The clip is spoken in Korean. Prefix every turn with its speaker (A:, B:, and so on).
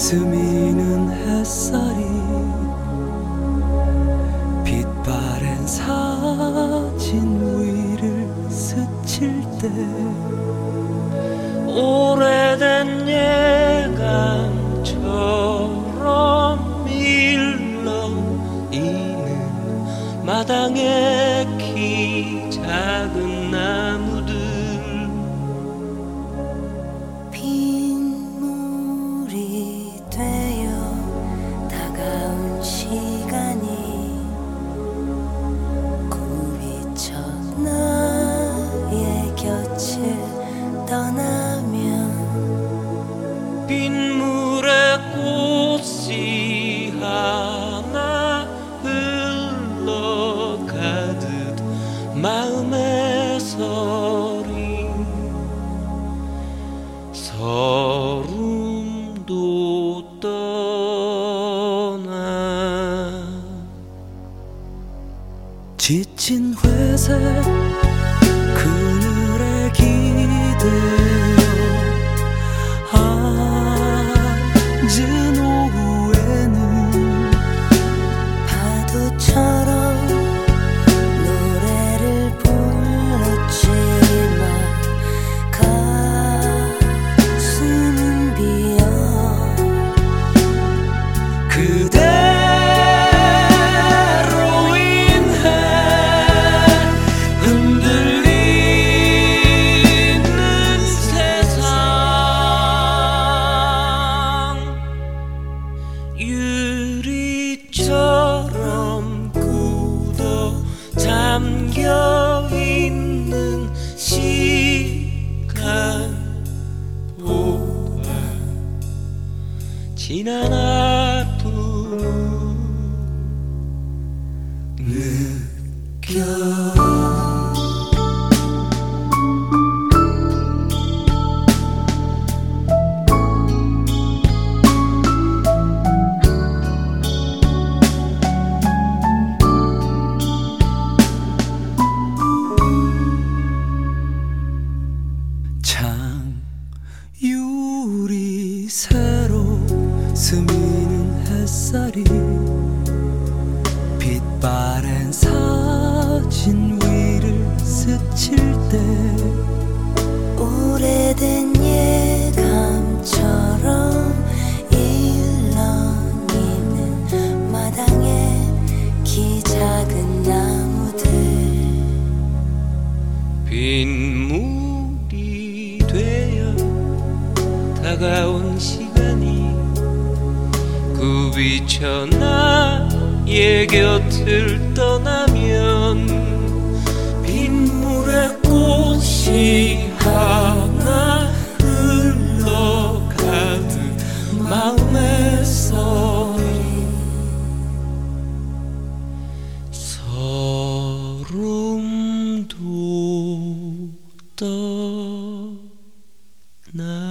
A: 스미는 햇살이 빛바랜 사진 위를 스칠 때 오래된 예감처럼 일렁이는 마당의 키 작은 나무들
B: 빗물이 되어 다가온 시간이 굽이쳐 나의 곁을 떠나면
A: 빗물에 꽃이 하나 흘러가듯 마음의 서리 서름도 떠나 지친 회색 그늘에 기대어 앉은 오후에는
B: 파도처럼 노래를 불렀지만 가슴은 비어
A: 그대로 인해 흔들리는 세상 유리처럼 굳어 잠겨있는 시간보다 지난 아픔을 느껴 창유리 새로 스미는 햇살이 빛바랜 사진 위를 스칠 때
B: 오래된 예감처럼 일렁이는 마당에 키 작은 나무들
A: 빗물이 되어 다가온 시간이 굽이쳐 나의 곁을 떠나면 빗물에 꽃이 하나 흘러가듯 마음의 소리 서름도 떠나